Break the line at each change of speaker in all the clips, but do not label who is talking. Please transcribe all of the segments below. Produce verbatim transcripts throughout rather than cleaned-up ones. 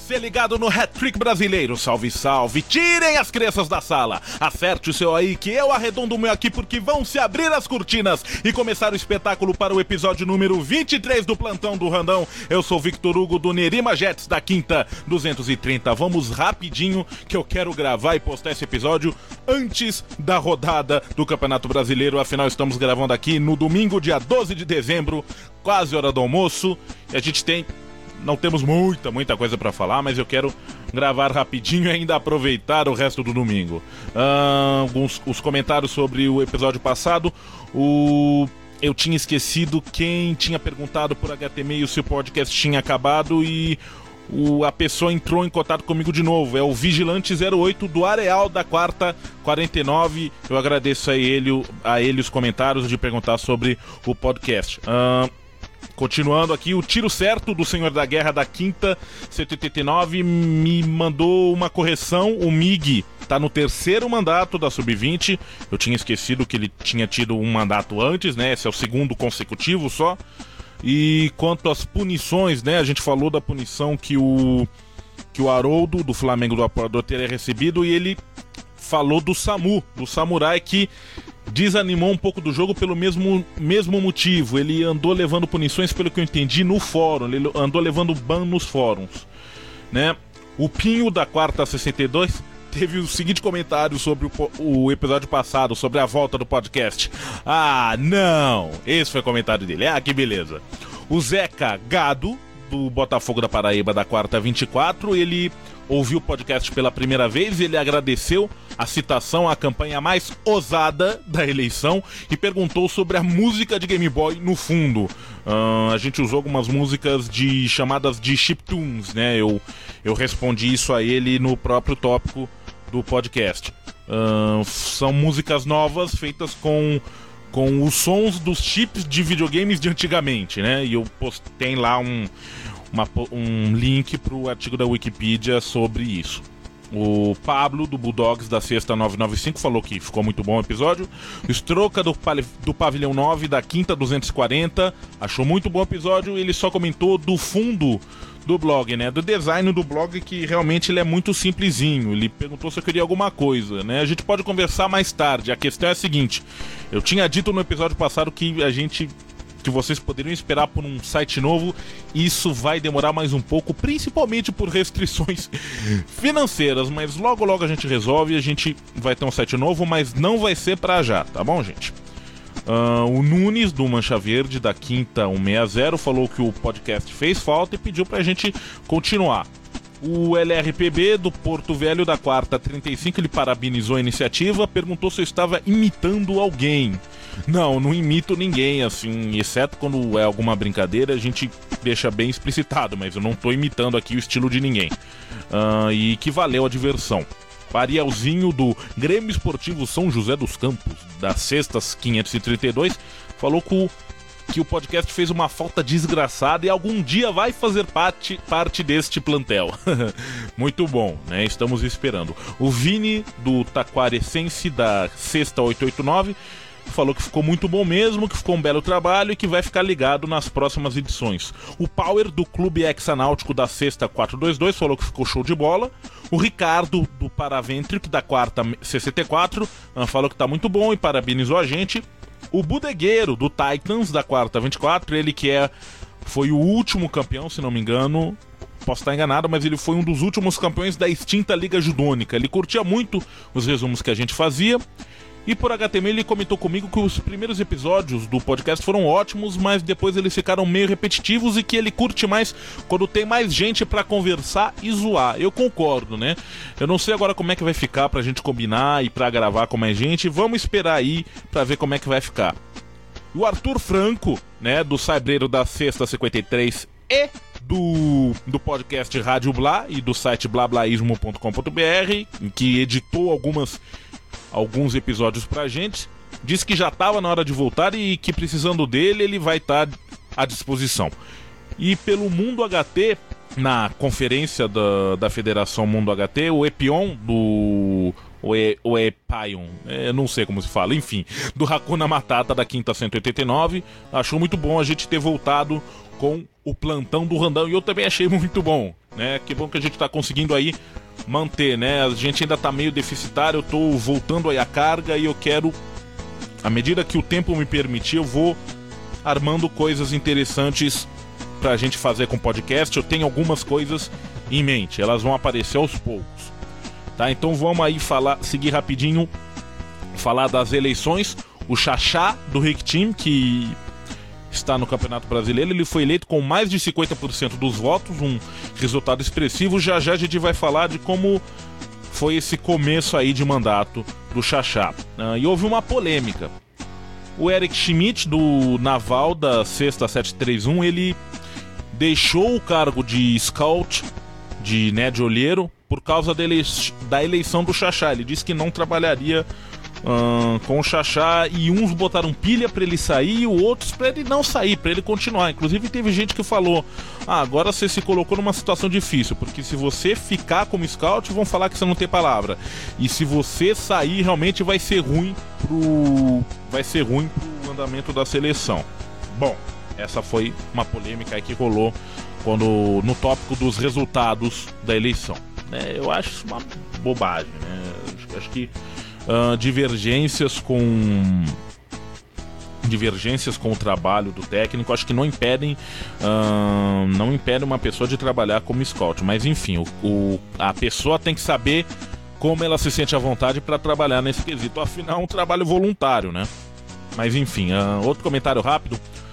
Você ligado no Hat-Trick brasileiro, salve, salve, tirem as crianças da sala, acerte o seu aí que eu arredondo o meu aqui porque vão se abrir as cortinas e começar o espetáculo para o episódio número vinte e três do Plantão do Randão. Eu sou Victor Hugo do Nerima Jets da Quinta duzentos e trinta, vamos rapidinho que eu quero gravar e postar esse episódio antes da rodada do Campeonato Brasileiro, afinal estamos gravando aqui no domingo, dia doze de dezembro, quase hora do almoço, e a gente tem... Não temos muita, muita coisa pra falar, mas eu quero gravar rapidinho e ainda aproveitar o resto do domingo. Uh, alguns os comentários sobre o episódio passado. O... Eu tinha esquecido quem tinha perguntado por H T M L se o podcast tinha acabado e o... a pessoa entrou em contato comigo de novo. É o Vigilante zero oito do Areal da Quarta quarenta e nove. Eu agradeço a ele, a ele os comentários de perguntar sobre o podcast. Uh... Continuando aqui, o Tiro Certo do Senhor da Guerra da Quinta cento e oitenta e nove me mandou uma correção. O Mig tá no terceiro mandato da sub vinte. Eu tinha esquecido que ele tinha tido um mandato antes, né? Esse é o segundo consecutivo só. E quanto às punições, né? A gente falou da punição que o, que o Haroldo do Flamengo do Apoiador teria recebido. E ele falou do Samu, do Samurai, que desanimou um pouco do jogo pelo mesmo, mesmo motivo. Ele andou levando punições, pelo que eu entendi, no fórum. Ele andou levando ban nos fóruns, né? O Pinho da Quarta sessenta e dois teve o seguinte comentário sobre o, o episódio passado, sobre a volta do podcast. Ah, não! Esse foi o comentário dele. Ah, que beleza. O Zeca Gado, do Botafogo da Paraíba da Quarta vinte e quatro, ele ouviu o podcast pela primeira vez, ele agradeceu a citação à campanha mais ousada da eleição e perguntou sobre a música de Game Boy no fundo. Uh, a gente usou algumas músicas de chamadas de chiptunes, né? Eu, eu respondi isso a ele no próprio tópico do podcast. Uh, são músicas novas feitas com, com os sons dos chips de videogames de antigamente, né? E eu postei lá um... Uma, um link para o artigo da Wikipedia sobre isso. O Pablo, do Bulldogs da Sexta novecentos e noventa e cinco, falou que ficou muito bom o episódio. O Stroca, do, do Pavilhão nove, da Quinta duzentos e quarenta, achou muito bom o episódio. Ele só comentou do fundo do blog, né? Do design do blog, que realmente ele é muito simplesinho. Ele perguntou se eu queria alguma coisa, né? A gente pode conversar mais tarde. A questão é a seguinte: eu tinha dito no episódio passado que a gente... que vocês poderiam esperar por um site novo. Isso vai demorar mais um pouco, principalmente por restrições financeiras, mas logo logo a gente resolve e a gente vai ter um site novo, mas não vai ser pra já, tá bom, gente? Uh, o Nunes, do Mancha Verde, da Quinta cento e sessenta, falou que o podcast fez falta e pediu pra gente continuar. O L R P B, do Porto Velho, da Quarta trinta e cinco, ele parabenizou a iniciativa, perguntou se eu estava imitando alguém. Não, não imito ninguém, assim, exceto quando é alguma brincadeira, a gente deixa bem explicitado, mas eu não tô imitando aqui o estilo de ninguém. Uh, e que valeu a diversão. O Arielzinho, do Grêmio Esportivo São José dos Campos, das Sextas quinhentos e trinta e dois, falou que o, que o podcast fez uma falta desgraçada e algum dia vai fazer parte, parte deste plantel. Muito bom, né? Estamos esperando. O Vini, do Taquarescense, da Sexta oitocentos e oitenta e nove, falou que ficou muito bom mesmo, que ficou um belo trabalho e que vai ficar ligado nas próximas edições. O Power, do Clube Hexanáutico da Sexta quatrocentos e vinte e dois, falou que ficou show de bola. O Ricardo, do Paraventric da Quarta sessenta e quatro, falou que tá muito bom e parabenizou a gente. O Budegueiro, do Titans da Quarta vinte e quatro, ele que é, foi o último campeão, se não me engano, posso estar enganado, mas ele foi um dos últimos campeões da extinta Liga Judônica. Ele curtia muito os resumos que a gente fazia. E por H T M L ele comentou comigo que os primeiros episódios do podcast foram ótimos, mas depois eles ficaram meio repetitivos e que ele curte mais quando tem mais gente pra conversar e zoar. Eu concordo, né? Eu não sei agora como é que vai ficar pra gente combinar e pra gravar com mais gente. Vamos esperar aí pra ver como é que vai ficar. O Arthur Franco, né, do Saibreiro da Sexta cinquenta e três e do, do podcast Rádio Blá e do site blablaísmo ponto com ponto br, que editou algumas... alguns episódios pra gente, disse que já estava na hora de voltar e que precisando dele ele vai estar tá à disposição. E pelo Mundo H T, na conferência da, da Federação Mundo H T, o Epion do... o, e, o Epion, eu não sei como se fala, enfim, do Hakuna Matata da Quinta cento e oitenta e nove, achou muito bom a gente ter voltado com o Plantão do Randão, e eu também achei muito bom. né? Que bom que a gente tá conseguindo aí manter, né? A gente ainda tá meio deficitário, eu tô voltando aí a carga e eu quero, à medida que o tempo me permitir, eu vou armando coisas interessantes pra gente fazer com o podcast. Eu tenho algumas coisas em mente, elas vão aparecer aos poucos, tá? Então vamos aí falar, seguir rapidinho, falar das eleições. O Xaxá do Rick Team, que está no Campeonato Brasileiro, ele foi eleito com mais de cinquenta por cento dos votos, um resultado expressivo. Já já a gente vai falar de como foi esse começo aí de mandato do Xaxá. Ah, e houve uma polêmica. O Eric Schmidt, do Naval, da sexta sete três um, ele deixou o cargo de scout, de, né, de olheiro, por causa da, ele... da eleição do Xaxá. Ele disse que não trabalharia Uh, com o Xaxá, e uns botaram pilha pra ele sair e outros pra ele não sair, pra ele continuar. Inclusive teve gente que falou: ah, agora você se colocou numa situação difícil, porque se você ficar como scout vão falar que você não tem palavra, e se você sair realmente vai ser ruim pro vai ser ruim pro andamento da seleção. Bom, essa foi uma polêmica aí que rolou quando, no tópico dos resultados da eleição, né? Eu acho isso uma bobagem, né? Acho, acho que Uh, divergências com divergências com o trabalho do técnico acho que não impedem uh, não impedem uma pessoa de trabalhar como scout, mas enfim, o, o, a pessoa tem que saber como ela se sente à vontade para trabalhar nesse quesito, afinal é um trabalho voluntário, né? Mas enfim, uh, outro comentário rápido.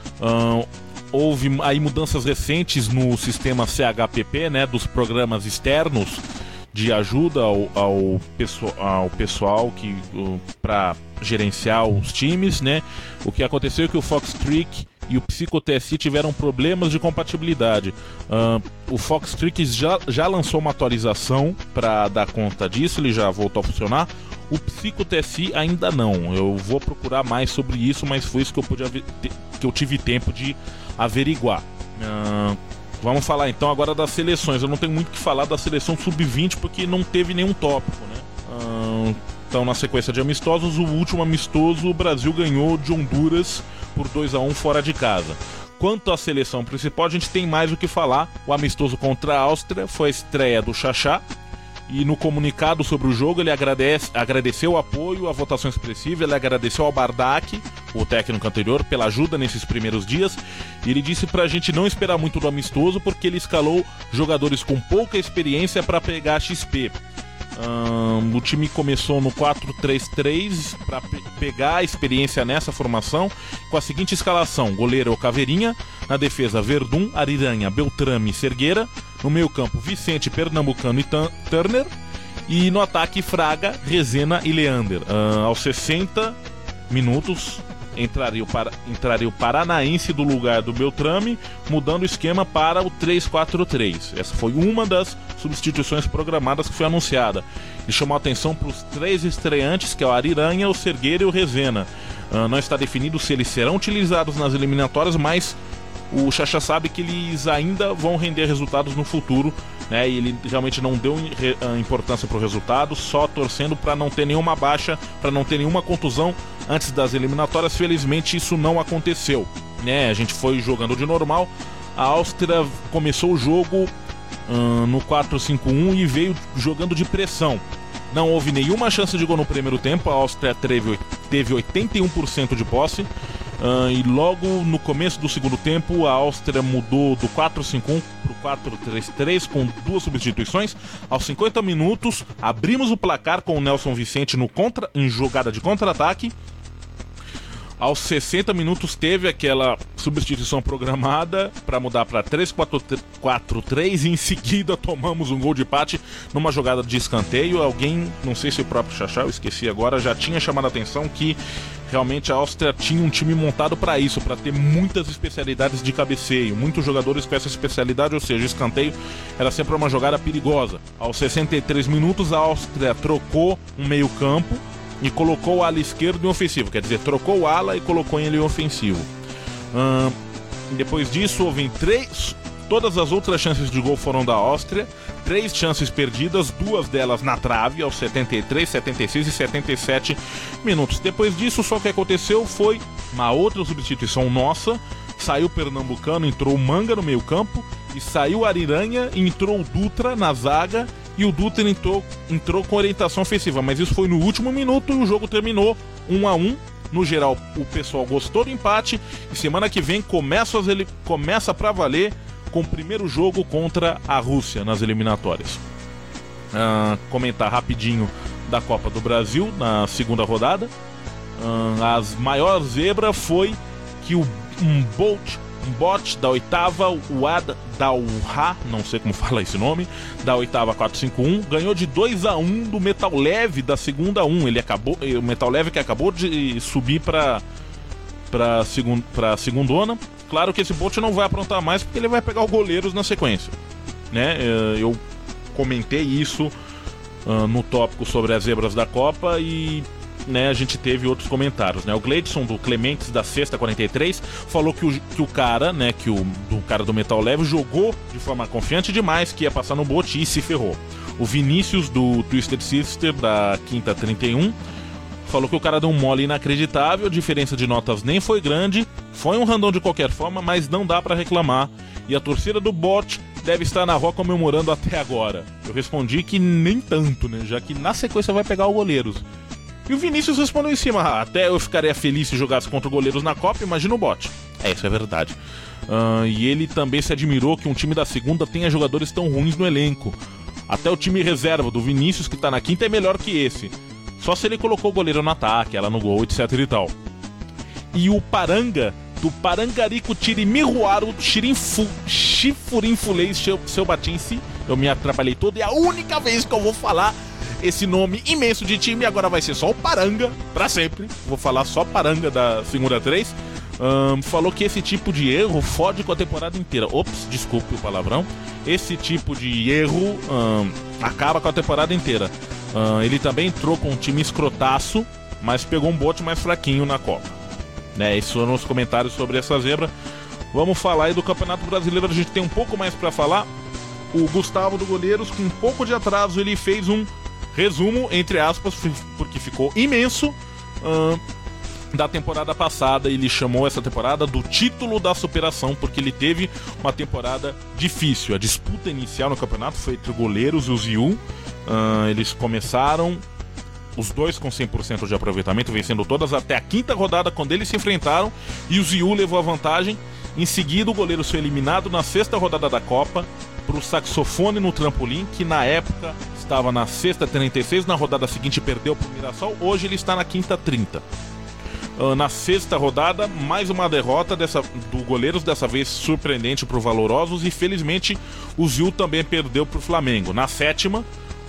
uh, houve aí mudanças recentes no sistema C H P P, né, dos programas externos de ajuda ao, ao, pessoal, ao pessoal que uh, para gerenciar os times, né? O que aconteceu é que o Foxtrick e o PsychoTSI tiveram problemas de compatibilidade. Uh, o Foxtrick já, já lançou uma atualização para dar conta disso, ele já voltou a funcionar. O PsychoTSI ainda não. Eu vou procurar mais sobre isso, mas foi isso que eu, pude, que eu tive tempo de averiguar. Uh, Vamos falar então agora das seleções. Eu não tenho muito o que falar da seleção sub vinte porque não teve nenhum tópico, né? Uh, então, na sequência de amistosos, o último amistoso, o Brasil ganhou de Honduras por dois a um fora de casa. Quanto à seleção principal, a gente tem mais o que falar. O amistoso contra a Áustria foi a estreia do Xaxá. E no comunicado sobre o jogo ele agradece, agradeceu o apoio, a votação expressiva, ele agradeceu ao Bardak, o técnico anterior, pela ajuda nesses primeiros dias. E ele disse pra gente não esperar muito do amistoso, porque ele escalou jogadores com pouca experiência para pegar X P. Um, o time começou no quatro três três para pe- pegar a experiência nessa formação, com a seguinte escalação: goleiro Caveirinha, na defesa Verdun, Ariranha, Beltrame e Sergueira, no meio campo Vicente, Pernambucano e T- Turner, e no ataque Fraga, Rezena e Leander. Uh, aos sessenta minutos entraria o, para... entraria o Paranaense do lugar do Beltrame, mudando o esquema para o três quatro três. Essa foi uma das substituições programadas que foi anunciada. Ele chamou a atenção para os três estreantes, que é o Ariranha, o Sergueira e o Rezena. Uh, não está definido se eles serão utilizados nas eliminatórias, mas o Xaxá sabe que eles ainda vão render resultados no futuro, né? E ele realmente não deu importância para o resultado, só torcendo para não ter nenhuma baixa, para não ter nenhuma contusão antes das eliminatórias. Felizmente isso não aconteceu, né? A gente foi jogando de normal. A Áustria começou o jogo hum, no quatro cinco um e veio jogando de pressão. Não houve nenhuma chance de gol no primeiro tempo. A Áustria teve, teve oitenta e um por cento de posse. Uh, e logo no começo do segundo tempo, a Áustria mudou do quatro cinco um para o quatro três três com duas substituições. Aos cinquenta minutos, abrimos o placar com o Nelson Vicente no contra, em jogada de contra-ataque. Aos sessenta minutos teve aquela substituição programada para mudar para três quatro três e em seguida tomamos um gol de empate numa jogada de escanteio. Alguém, não sei se o próprio Xaxá, eu esqueci agora, já tinha chamado a atenção que realmente a Áustria tinha um time montado para isso, para ter muitas especialidades de cabeceio, muitos jogadores com essa especialidade, ou seja, escanteio era sempre uma jogada perigosa. Aos sessenta e três minutos a Áustria trocou um meio campo e colocou o ala esquerdo em ofensivo, quer dizer, trocou o ala e colocou ele em ofensivo. Hum, depois disso, houve três, todas as outras chances de gol foram da Áustria, três chances perdidas, duas delas na trave, aos setenta e três, setenta e seis e setenta e sete minutos. Depois disso, só o que aconteceu foi uma outra substituição nossa, saiu o Pernambucano, entrou o Manga no meio campo, e saiu o Ariranha e entrou o Dutra na zaga, e o Dutra entrou, entrou com orientação ofensiva, mas isso foi no último minuto e o jogo terminou um a um. No geral, o pessoal gostou do empate, e semana que vem começa, as ele... começa pra valer com o primeiro jogo contra a Rússia nas eliminatórias. Uh, comentar rapidinho da Copa do Brasil na segunda rodada. Uh, as maior zebra foi que o um Bolt, um bot da oitava, o Ad Dalha, não sei como fala esse nome, da oitava quatro cinco um, ganhou de dois a um do Metal Leve da segunda um. Ele acabou, o Metal Leve que acabou de subir para para segun, para segundona. Claro que esse bot não vai aprontar mais porque ele vai pegar o Goleiros na sequência, né? Eu comentei isso uh, no tópico sobre as zebras da Copa e, né, a gente teve outros comentários, né? O Gleidson do Clementes da Sexta quarenta e três falou que o, que o cara, né, que o do cara do Metal Leve jogou de forma confiante demais que ia passar no bot e se ferrou. O Vinícius do Twisted Sister da Quinta trinta e um falou que o cara deu um mole inacreditável, a diferença de notas nem foi grande, foi um random de qualquer forma, mas não dá pra reclamar. E a torcida do bot deve estar na rua comemorando até agora. Eu respondi que nem tanto, né? Já que na sequência vai pegar o Goleiros. E o Vinícius respondeu em cima: ah, até eu ficaria feliz se jogasse contra o Goleiros na Copa, imagina o bot. É, isso é verdade. Uh, e ele também se admirou que um time da segunda tenha jogadores tão ruins no elenco. Até o time reserva do Vinícius, que tá na quinta, é melhor que esse. Só se ele colocou o goleiro no ataque, ela no gol, etc e tal. E o Paranga, do Parangarico Tirimiruaro Chirinfu, Chifurinfulês Seu Batinse, eu me atrapalhei todo, e é a única vez que eu vou falar esse nome imenso de time, agora vai ser só o Paranga, pra sempre. Vou falar só Paranga da segunda três. Um, falou que esse tipo de erro fode com a temporada inteira. Ops, desculpe o palavrão. Esse tipo de erro um, acaba com a temporada inteira. Um, ele também entrou com um time escrotaço, mas pegou um bote mais fraquinho na Copa, né? Esses foram os comentários sobre essa zebra. Vamos falar aí do Campeonato Brasileiro, a gente tem um pouco mais pra falar. O Gustavo do Goleiros, com um pouco de atraso, ele fez um resumo, entre aspas, porque ficou imenso, uh, da temporada passada. Ele chamou essa temporada do título da superação, porque ele teve uma temporada difícil. A disputa inicial no campeonato foi entre o Goleiros e o Z U. Uh, eles começaram os dois com cem por cento de aproveitamento, vencendo todas até a quinta rodada, quando eles se enfrentaram e o Z U levou a vantagem. Em seguida, o Goleiros foi eliminado na sexta rodada da Copa para o Saxofone no Trampolim, que na época estava na sexta trinta e seis, na rodada seguinte perdeu para o Mirassol, hoje ele está na quinta trinta. Uh, na sexta rodada, mais uma derrota dessa, do Goleiros, dessa vez surpreendente para o Valorosos, e felizmente o Z U também perdeu para o Flamengo. Na sétima,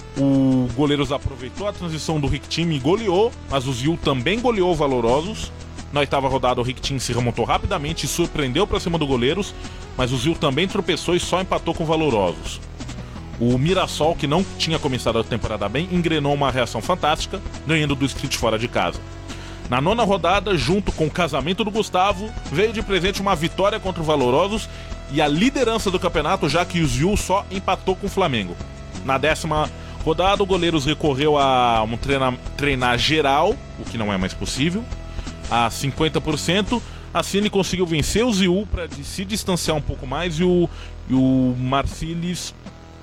o Goleiros aproveitou a transição do Rick Team e goleou, mas o Z U também goleou o Valorosos. Na oitava rodada, o Rick Team se remontou rapidamente e surpreendeu para cima do Goleiros, mas o Z U também tropeçou e só empatou com o Valorosos. O Mirassol, que não tinha começado a temporada bem, engrenou uma reação fantástica, ganhando do Street fora de casa. Na nona rodada, junto com o casamento do Gustavo, veio de presente uma vitória contra o Valorosos e a liderança do campeonato, já que o Z U só empatou com o Flamengo. Na décima rodada, o Goleiros recorreu a um treinar, treinar geral, o que não é mais possível, a cinquenta por cento. Assim ele conseguiu vencer o Z U para se distanciar um pouco mais, e o, e o Marcílis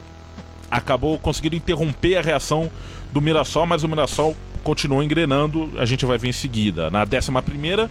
acabou conseguindo interromper a reação do Mirassol, mas o Mirassol continuou engrenando, a gente vai ver em seguida. Na décima primeira,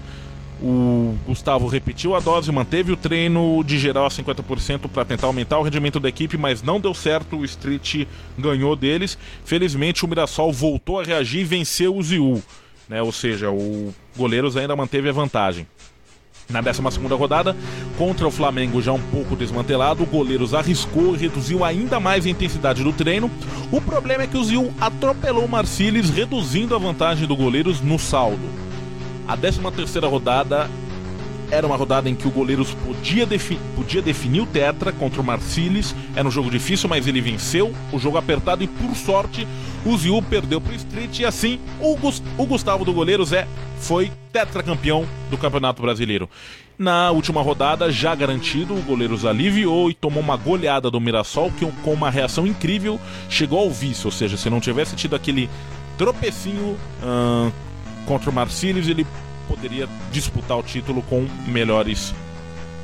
o Gustavo repetiu a dose, manteve o treino de geral a cinquenta por cento para tentar aumentar o rendimento da equipe, mas não deu certo, o Street ganhou deles. Felizmente o Mirassol voltou a reagir e venceu o Z U, né? Ou seja, o Goleiros ainda manteve a vantagem. Na décima segunda rodada, contra o Flamengo já um pouco desmantelado, o Goleiros arriscou e reduziu ainda mais a intensidade do treino. O problema é que o Z U atropelou o Marcílis, reduzindo a vantagem do Goleiros no saldo. A décima terceira rodada era uma rodada em que o Goleiros podia, defi- podia definir o tetra contra o Marcílis. Era um jogo difícil, mas ele venceu. O jogo apertado e, por sorte, o Z U perdeu para o Street. E assim, o, Gust- o Gustavo do Goleiros é, foi tetracampeão do Campeonato Brasileiro. Na última rodada, já garantido, o Goleiros aliviou e tomou uma goleada do Mirassol, que com uma reação incrível chegou ao vice. Ou seja, se não tivesse tido aquele tropecinho hum, contra o Marcílis, ele poderia disputar o título com melhores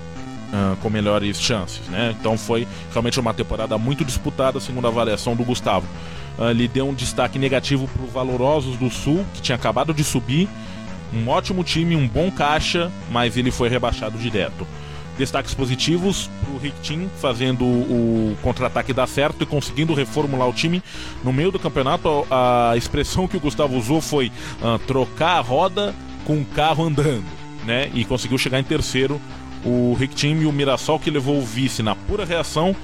uh, com melhores chances, né? Então foi realmente uma temporada muito disputada, segundo a avaliação do Gustavo. Uh, ele deu um destaque negativo para o Valorosos do Sul, que tinha acabado de subir. Um ótimo time, um bom caixa, mas ele foi rebaixado direto. Destaques positivos para o Rick Team, fazendo o contra-ataque dar certo e conseguindo reformular o time no meio do campeonato. A expressão que o Gustavo usou foi uh, trocar a roda com o carro andando, né? E conseguiu chegar em terceiro o Rick Team, e o Mirassol, que levou o vice na pura reação,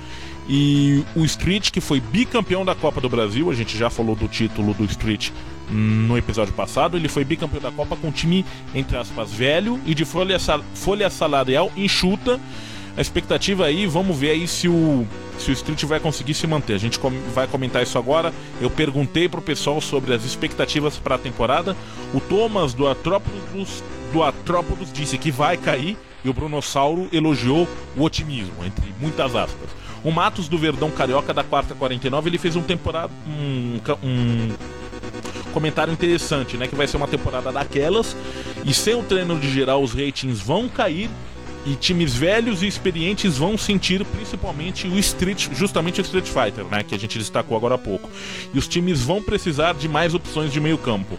e o Street, que foi bicampeão da Copa do Brasil. A gente já falou do título do Street no episódio passado. Ele foi bicampeão da Copa com um time, entre aspas, velho e de folha, sal- folha salarial enxuta. A expectativa aí, vamos ver aí se o, se o Street vai conseguir se manter. A gente com- vai comentar isso agora. Eu perguntei pro pessoal sobre as expectativas para a temporada. O Thomas do Artrópolis, do Artrópolis disse que vai cair, e o Brunossauro elogiou o otimismo, entre muitas aspas. O Matos do Verdão Carioca da Quarta quarenta e nove, ele fez um temporada um, um comentário interessante, né? Que vai ser uma temporada daquelas, e sem o treino de geral os ratings vão cair e times velhos e experientes vão sentir, principalmente o Street, justamente o Street Fighter, né? Que a gente destacou agora há pouco. E os times vão precisar de mais opções de meio campo.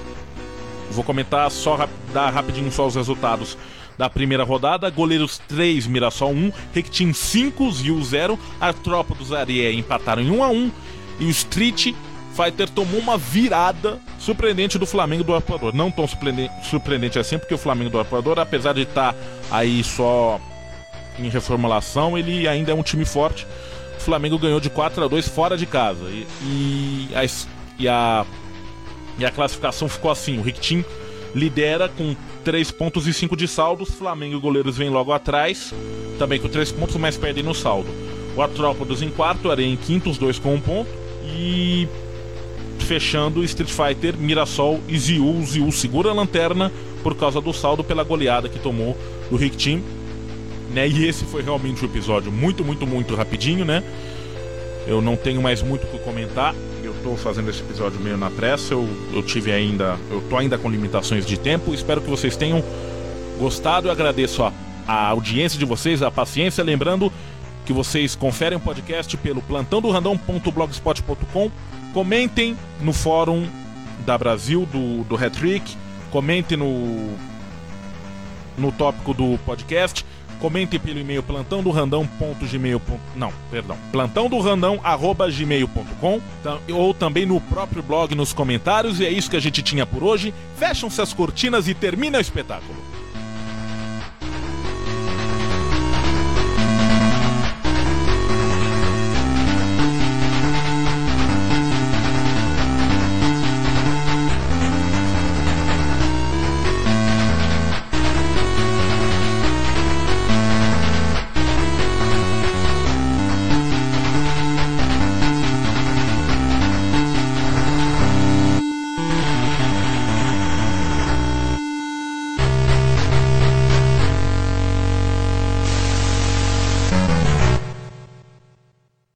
Vou comentar só, dar rapidinho só os resultados da primeira rodada. Goleiros três, Mirassol um, Rectim cinco, Zil zero, Artrópolis Areia empataram em um a um, e o Street Fighter tomou uma virada surpreendente do Flamengo do Arpoador. Não tão surpreendente, surpreendente assim, porque o Flamengo do Arpoador, apesar de estar aí só em reformulação, ele ainda é um time forte. O Flamengo ganhou de quatro a dois fora de casa, e, e, a, e, a, e a classificação ficou assim: o Rectim lidera com três pontos e cinco de saldo. Flamengo e Goleiros vêm logo atrás, também com três pontos, mas perdem no saldo. O Artrópolis em quarto, Areia em quinto, os dois com um ponto. E fechando, Street Fighter, Mirassol e Ziu. Ziu segura a lanterna por causa do saldo pela goleada que tomou do Rick Team, né? E esse foi realmente um episódio muito, muito, muito rapidinho, né? Eu não tenho mais muito o que comentar. Eu tô fazendo esse episódio meio na pressa. Eu, eu tive ainda, eu tô ainda com limitações de tempo. Espero que vocês tenham gostado. Eu agradeço a, a audiência de vocês, a paciência. Lembrando que vocês conferem o podcast pelo plantão do randão ponto blogspot ponto com. Comentem no fórum da Brasil do, do Hat-Trick. Comentem no, no tópico do podcast. Comentem pelo e-mail plantão do randão ponto gmail ponto com. Não, perdão. plantão do randão arroba gmail ponto com, ou também no próprio blog, nos comentários. E é isso que a gente tinha por hoje. Fecham-se as cortinas e termina o espetáculo.